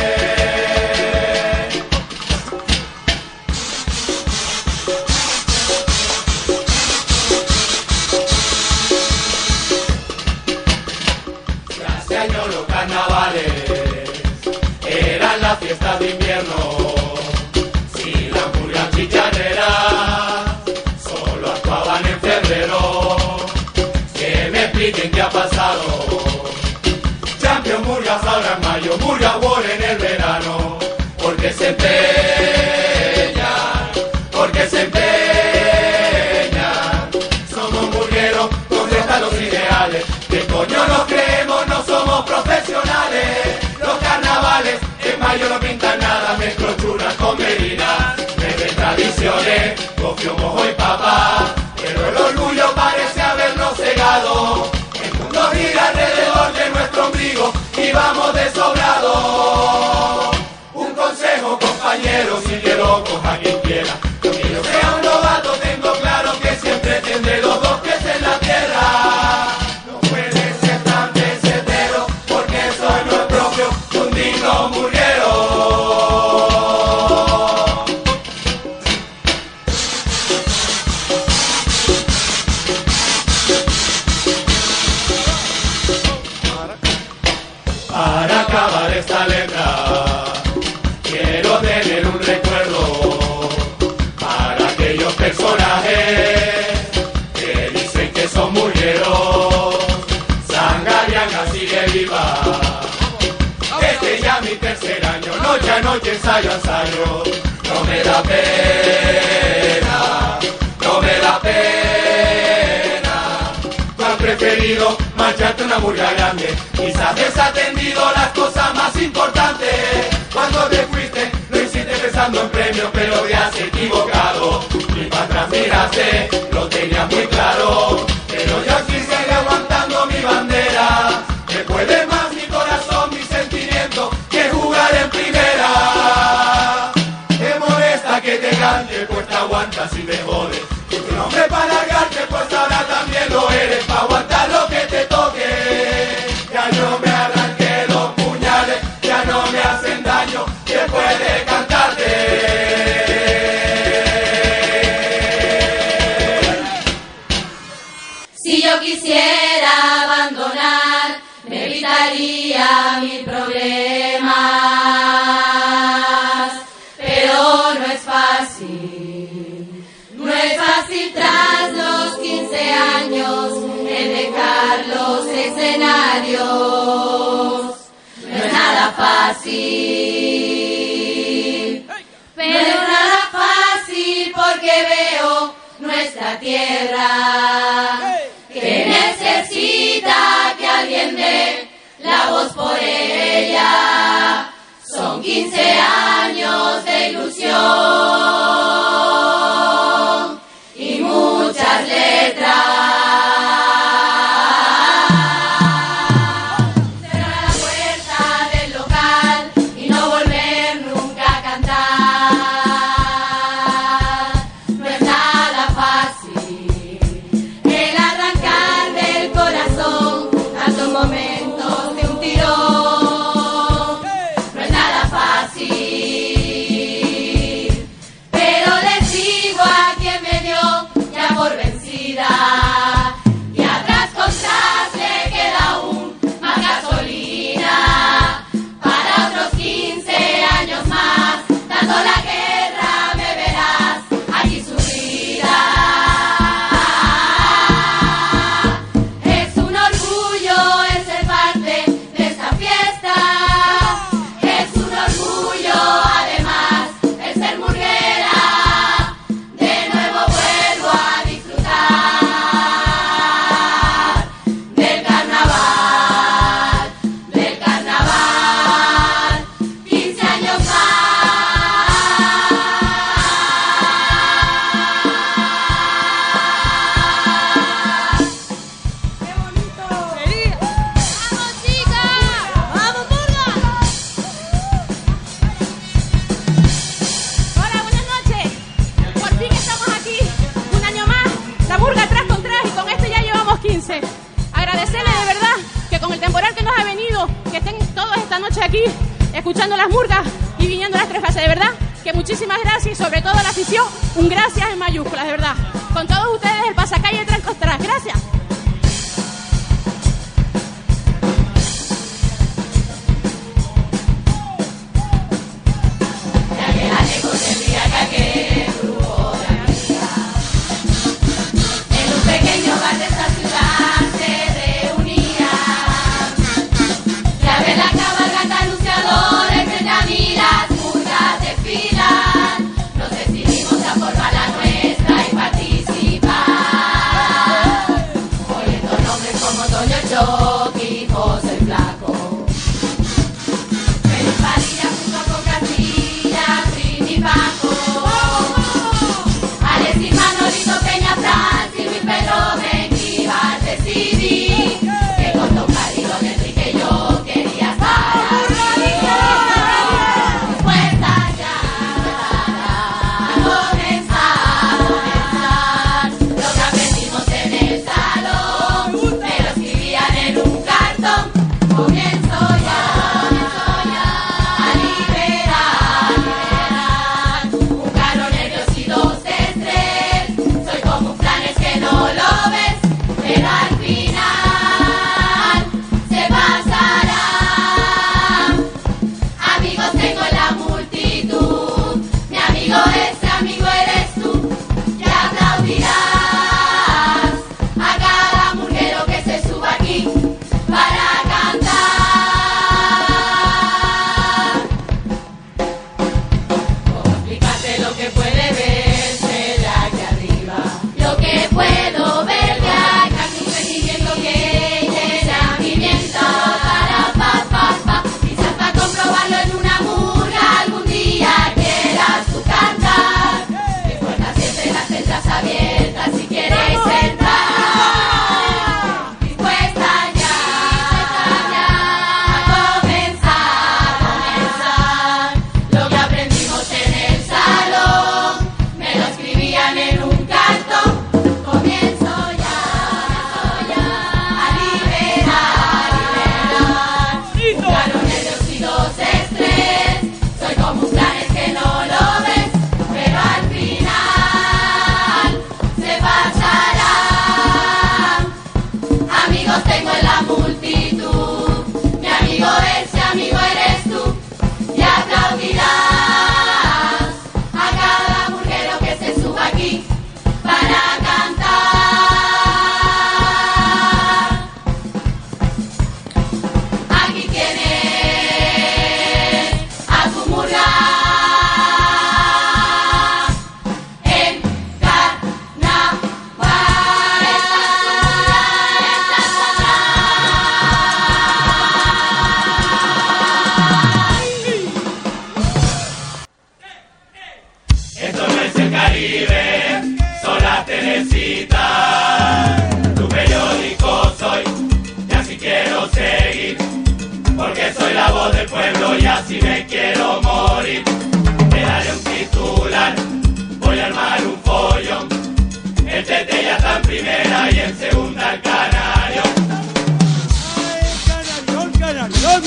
Los carnavales eran las fiestas de invierno, sin la hamburguesa chicharrera, solo actuaban en febrero. Que me expliquen qué ha pasado. Champion Murgas ahora en mayo, Murgas World en el verano, porque se empeñan, porque se empeñan. Somos burgueros, ¿dónde están los ideales? ¿Qué coño nos creemos? No somos profesionales. Los carnavales en mayo no pintan nada, mezclo churras con merinas. Desde tradiciones, cofio, mojo y papa, pero el orgullo parece habernos cegado. El mundo gira alrededor de nuestro ombligo y vamos de sobrado. Un consejo, compañeros, sigue locos a quien quiera. Aunque yo sea un novato, tengo claro que siempre tendré los dos pies en la tierra. No puede ser tan pesetero, porque eso no es propio de un digno burgués. esta letra quiero tener un recuerdo para aquellos personajes que dicen que son murgueros. Sangarianga sigue viva. Este ya mi tercer año, noche a noche, ensayo a ensayo. No me da pena, no me da pena. Tú has preferido marcharte una murga grande. Quizás desatendido las cosas más importantes. Cuando te fuiste, lo hiciste pensando en premios, pero te has equivocado. Y para atrás miraste, lo tenías muy claro. Pero yo aquí seguí aguantando mi bandera. Me puede más mi corazón, mi sentimiento, que jugar en primera. Te molesta que te cante, pues te aguantas y te jodes. Y tu nombre para largarte, pues ahora también lo eres. Pa' aguantar lo que te toque. Ya no me arranqué los puñales, ya no me hacen daño después de cantarte. Si yo quisiera abandonar, me evitaría mil problemas, pero no es fácil, no es fácil tras los quince años el dejar los escenarios, no es nada fácil, pero nada fácil porque veo nuestra tierra que necesita que alguien dé la voz por ella. Son quince años de ilusión y muchas letras. Cerrar la puerta del local y no volver nunca a cantar. No es nada fácil el arrancar del corazón tantos momentos de un tirón. No es nada fácil, pero les digo a quien me dio ya por vencida, y atrás contras le queda aún más gasolina para otros quince años más. Dando la guerra me verás aquí sufrida. Es un orgullo el ser parte de esta fiesta. Es un orgullo además el ser murguera. De nuevo vuelvo a disfrutar del carnaval, del carnaval. quince años más. ¡Qué bonito! ¡Vamos, chicas! ¡Vamos, Murga! Hola, buenas noches. Por fin estamos aquí, un año más. La Murga tras con tras y con este ya llevamos quince. Agradecerle de verdad que con el temporal que nos ha venido, que estén todos esta noche aquí escuchando las murgas y viniendo a las tres fases. De verdad que muchísimas gracias y sobre todo a la afición, un gracias en mayúsculas, de verdad. Con todos ustedes el pasacalle tras con tras. Gracias. En un pequeño bar de esta ciudad se reunían. Ya ven la cabalgata anunciadora frente a mí, las murgas desfilan. Nos decidimos a formar la nuestra y participar. Oyendo nombres como Toño el Choqui, José el Flaco, Feliz Padilla junto con Castilla, Trini Paco, Alex y Manolito, Peña, Francis, Luis Pedro, Benguibar, decidí que con Don Cari, Don Enrique yo quería estar aquí. Dispuestas ya a comenzar, comenzar lo que aprendimos en el salón. Me lo escribían en un cartón. Comienzo ya, comienzo ya a liberar, liberar un carro, nervios y dos estrés. Soy como un planes que no lo ves, pero al final si me quiero morir. Me daré un titular, voy a armar un follón. El Tete ya está en primera y en segunda el Canario. ¡Ay, Canarión, Canarión!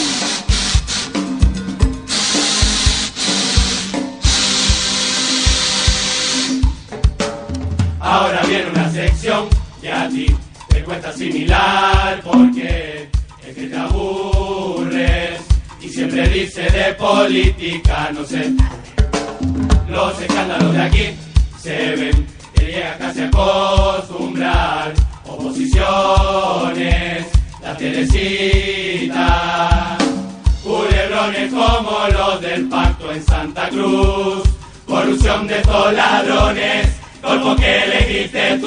Ahora viene una sección que a ti te cuesta asimilar, porque es que te aburres y siempre dice de política, no sé. Los escándalos de aquí se ven, te llega casi a acostumbrar. Oposiciones, las telecitas, culebrones como los del pacto en Santa Cruz, corrupción de estos ladrones, golpo que elegiste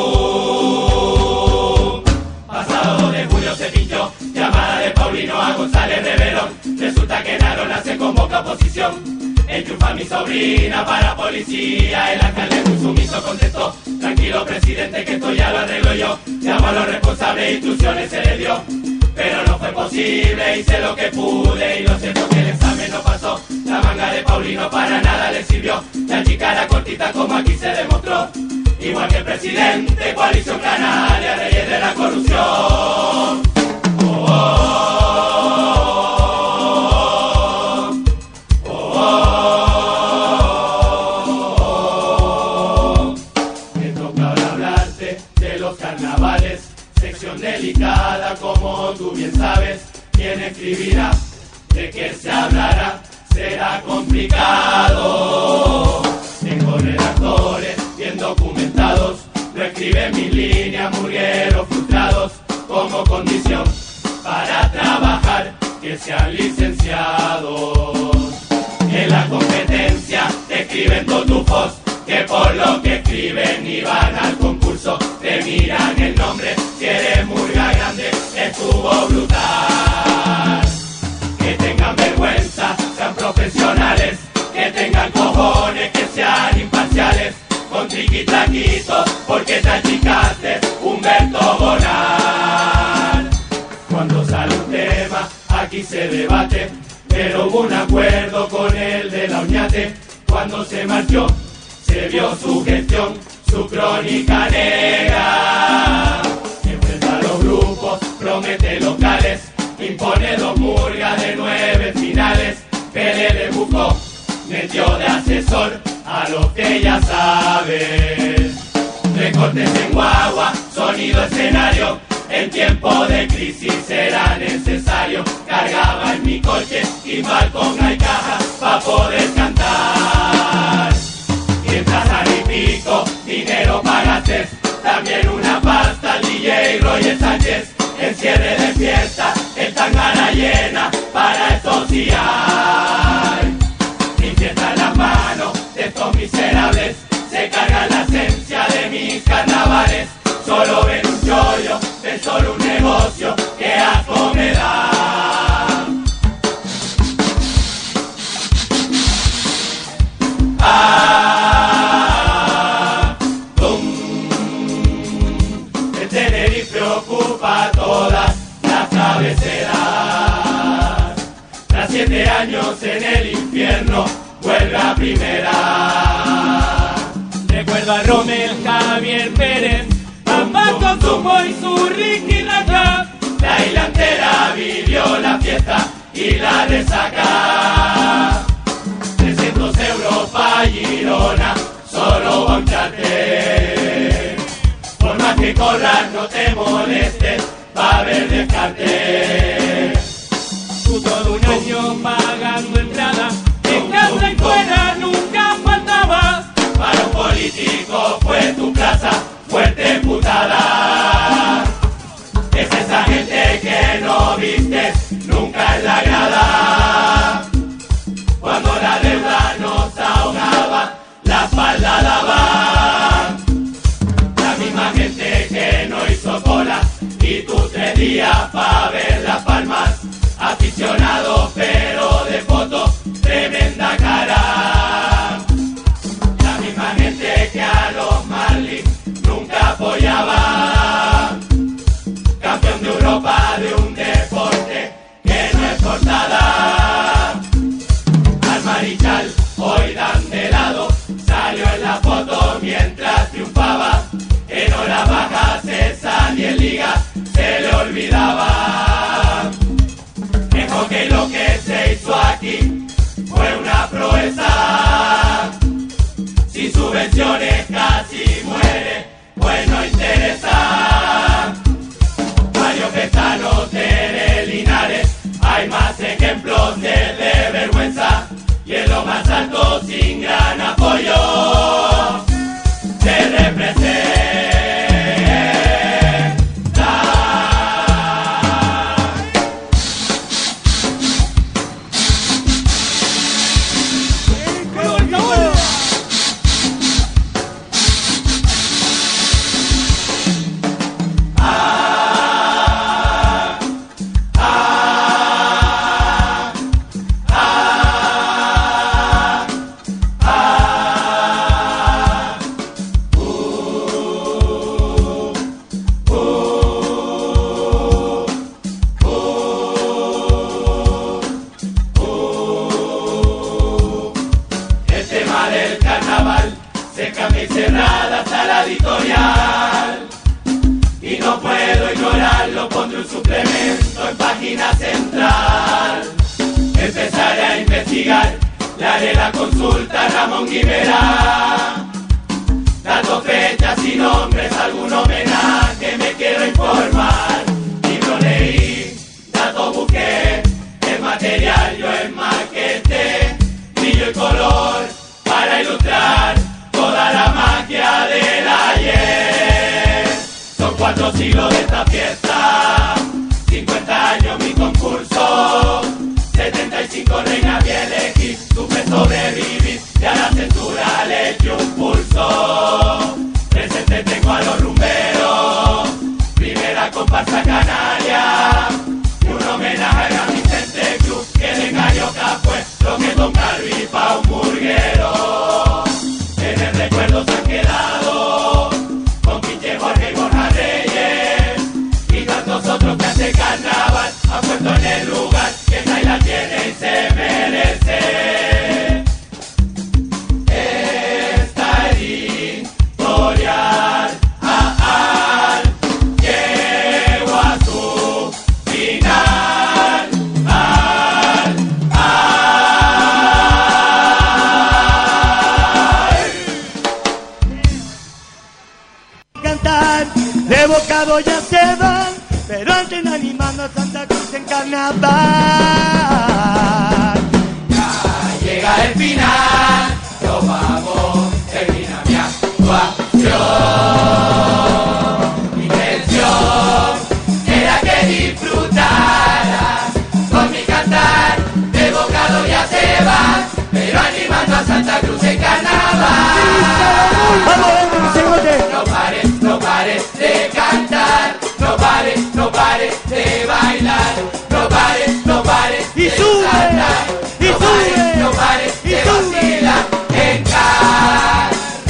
tú. Pasado de julio se pinchó, llamada de Paulino a González Reverón. Resulta que Narona se convoca a oposición. Enchufa a mi sobrina para policía. El alcalde muy sumiso contestó: tranquilo presidente, que esto ya lo arreglo yo. Llamo a los responsables, instrucciones se le dio, pero no fue posible, hice lo que pude. Y lo cierto que el examen no pasó. La manga de Paulino para nada le sirvió. La chica era cortita como aquí se demostró. Igual que el presidente, coalición canaria, reyes de la corrupción. Oh, oh, oh, oh, oh. Me toca ahora hablarte de los carnavales, sección delicada como tú bien sabes. ¿Quién escribirá? ¿De qué se hablará? Será complicado. Tengo redactores bien documentados, no escriben mis líneas, murgueros frustrados, como condición para trabajar que sean licenciados. En la competencia te escriben totufos, que por lo que escriben y van al concurso te miran el nombre. Si eres murga grande, estuvo brutal. Que tengan vergüenza, sean profesionales, que tengan cojones, que sean imparciales, con triqui-traquito, porque te achicaste, Humberto Bonal. Cuando sale un tema, aquí se debate, pero hubo un acuerdo con el de la Oñate. Cuando se marchó, se vio su gestión, su crónica negra. Enfrenta a los grupos, promete locales, impone dos murgas de nueve finales. Pelé buscó, metió de asesor a los que ya sabes. Recortes en guagua, sonido escenario, en tiempo de crisis será necesario. Cargaba en mi coche y balcón hay caja pa' poder cantar. Mientras al y pico, dinero pagaste, también una pasta al D J Roger Sánchez. En cierre de fiesta, el tangana llena para esociar. Mi fiesta en las manos de estos miserables, se cargan la esencia de mis carnavales. Solo ven un chollo, ven solo un negocio, que asco me da. Ah, bum. El Tenerife ocupa todas las cabeceras. Tras siete años en el infierno, vuelve a primera. Recuerdo a Rommel, Javier Pérez, Pampa con Zumo y su Ricky Raca. La isla entera vivió la fiesta y la resaca. trescientos euros pa' Girona, solo va un charte. Por más que corras no te molestes, va a haber descarte. Tú todo un año pagando entrada, en casa y fuera nunca faltabas. Para un político fue tu plaza, fuerte putada. Es esa gente que no vistes nunca en la grada. Cuando la deuda nos ahogaba, la espalda daba. La misma gente que no hizo cola y tú tres días pa' ver las palmas. Aficionado pero de foto, tremenda cara. La misma gente que a los Marlins nunca apoyaba. Campeón de Europa de un deporte que no es portada. proeza. Sin subvenciones casi muere, pues no interesa. Mario Pestano, Tere Linares, hay más ejemplos de, de vergüenza. Y en lo más alto, sin gran apoyo, se representa. Le haré la consulta a Ramón Guimerá, dando fechas y nombres, algún homenaje me quiero informar. Libro leí, datos busqué, el material yo enmaqueté, brillo y color para ilustrar toda la magia del ayer. Son cuatro siglos de esta fiesta, cincuenta años mi concurso, setenta y cinco reinas bien elegí, supe sobrevivir y a la censura le eché un pulso. Presente tengo a los rumberos, primera comparsa canaria, y un homenaje a Vicente Cruz, que de Carioca fue lo que Don Calvi pa' un burguero. En el recuerdo se han quedado con Quiche, Jorge y Borja Reyes, y tantos otros que hace carnaval han puesto en el lugar que Naila tiene y se merece. Esta editorial ah, ah, llegó a su final. Al, al. Cantar, de bocado ya se van, pero antes animando a Santa Cruz en carnaval. Ya llega el final, yo vamos, termina mi actuación. Mi intención era que disfrutaras con mi cantar, de bocado ya se van, pero animando a Santa Cruz en carnaval. No pares, no pares de cantar, no pares, no pares de bailar, no pares, no pares y de sube, saltar, y no sube, pares, no pares y de sube. vacilar en carnaval,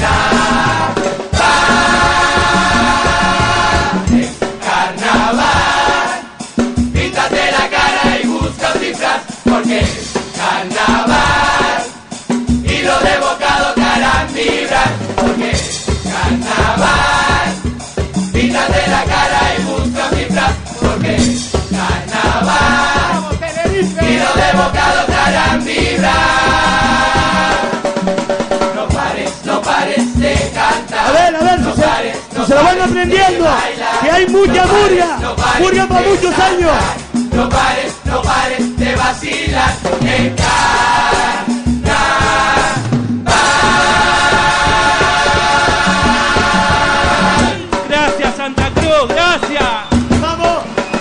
en carnaval. Píntate la cara y busca un disfraz, porque es carnaval, y lo de bocado te harán vibrar, porque es carnaval. Píntate la cara y busca un disfraz, porque es carnaval, y lo de bocado te harán vibrar. No pares, no pares de cantar. A ver, a ver, no si, pares, se, no si se lo van pares aprendiendo, de bailar, que hay mucha no pares, murga, no pares murga para de muchos cantar, años. No pares, no pares de vacilar en carnaval. Gracias Santa Cruz, gracias. Vamos.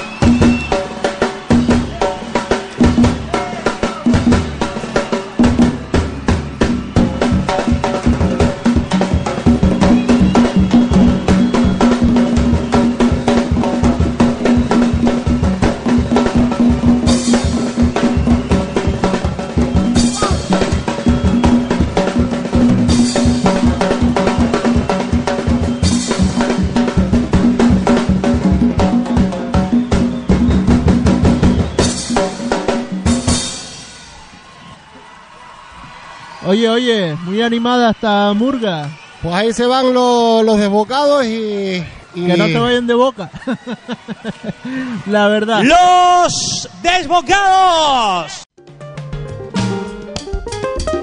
Oye, oye, muy animada esta murga. Pues ahí se van los, los desbocados y, y... Que no te vayan de boca. La verdad. ¡Los desbocados!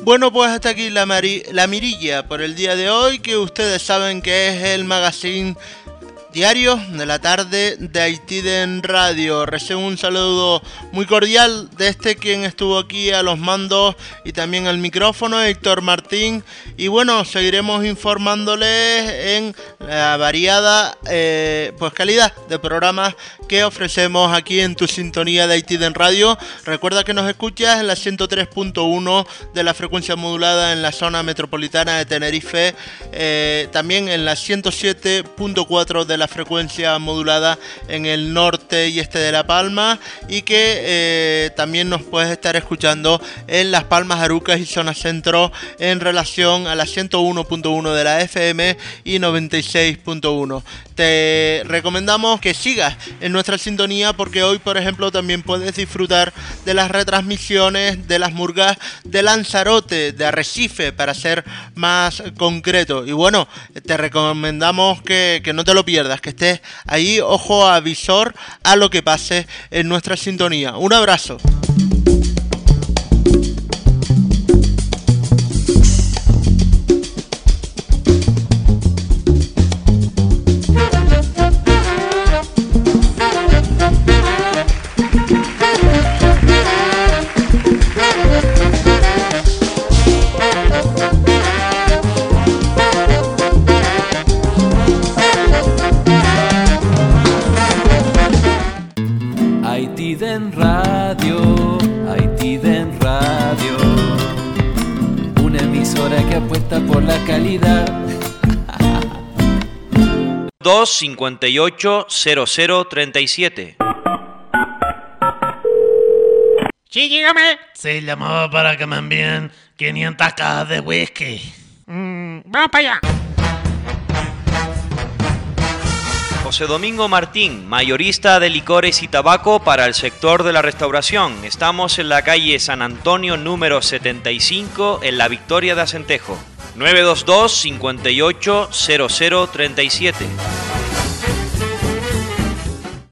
Bueno, pues hasta aquí la, mari- la mirilla por el día de hoy, que ustedes saben que es el magazine diario de la tarde de Haitiden Radio. Recibo un saludo muy cordial de este quien estuvo aquí a los mandos y también al micrófono, Héctor Martín. Y bueno, seguiremos informándoles en la variada eh, pues calidad de programas que ofrecemos aquí en tu sintonía de Haitiden Radio. Recuerda que nos escuchas en la ciento tres punto uno de la frecuencia modulada en la zona metropolitana de Tenerife, eh, también en la ciento siete punto cuatro de la frecuencia modulada en el norte y este de La Palma, y que eh, también nos puedes estar escuchando en Las Palmas, Arucas y zona centro en relación a la ciento uno punto uno de la F M y noventa y seis punto uno. Te recomendamos que sigas en nuestra sintonía, porque hoy, por ejemplo, también puedes disfrutar de las retransmisiones de las murgas de Lanzarote, de Arrecife, para ser más concreto. Y bueno, te recomendamos que, que no te lo pierdas, que estés ahí, ojo a visor, a lo que pase en nuestra sintonía. Un abrazo. Haitiden Radio, Haitiden Radio, una emisora que apuesta por la calidad. dos cincuenta y ocho cero cero treinta y siete. Sí, dígame. Se llamaba para que me envíen quinientas cajas de whisky. Mm, vamos para allá. José Domingo Martín, mayorista de licores y tabaco para el sector de la restauración. Estamos en la calle San Antonio número setenta y cinco, en La Victoria de Acentejo. nueve dos dos cincuenta y ocho cero cero treinta y siete.